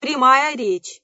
Прямая речь.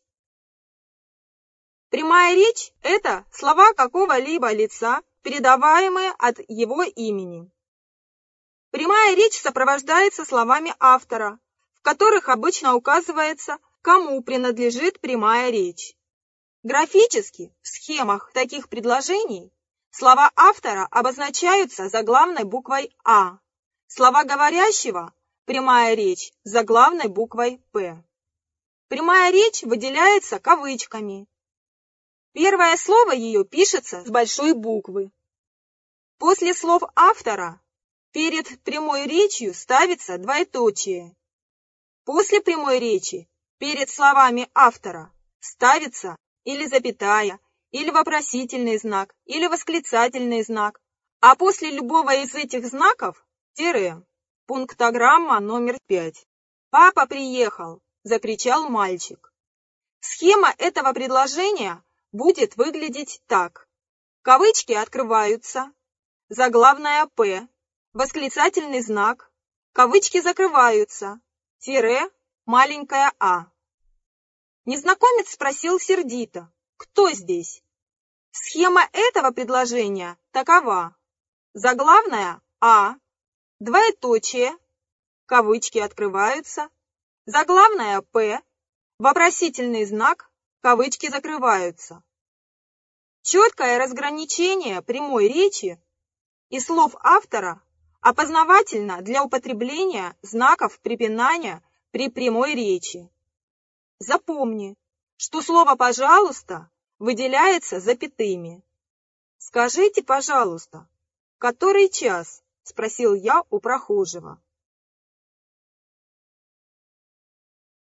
Прямая речь – это слова какого-либо лица, передаваемые от его имени. Прямая речь сопровождается словами автора, в которых обычно указывается, кому принадлежит прямая речь. Графически, в схемах таких предложений, слова автора обозначаются заглавной буквой «А», слова говорящего – прямая речь заглавной буквой «П». Прямая речь выделяется кавычками. Первое слово ее пишется с большой буквы. После слов автора перед прямой речью ставится двоеточие. После прямой речи перед словами автора ставится или запятая, или вопросительный знак, или восклицательный знак, а после любого из этих знаков – тире. Пунктограмма номер 5. «Папа приехал!» – закричал мальчик. Схема этого предложения будет выглядеть так. Кавычки открываются, заглавная «П», восклицательный знак, кавычки закрываются, тире, маленькая «а». Незнакомец спросил сердито: «Кто здесь?» Схема этого предложения такова. Заглавная «А», двоеточие, кавычки открываются, заглавная «П», вопросительный знак, кавычки закрываются. Четкое разграничение прямой речи и слов автора опознавательно для употребления знаков препинания при прямой речи. Запомни, что слово «пожалуйста» выделяется запятыми. «Скажите, пожалуйста, который час?» – спросил я у прохожего.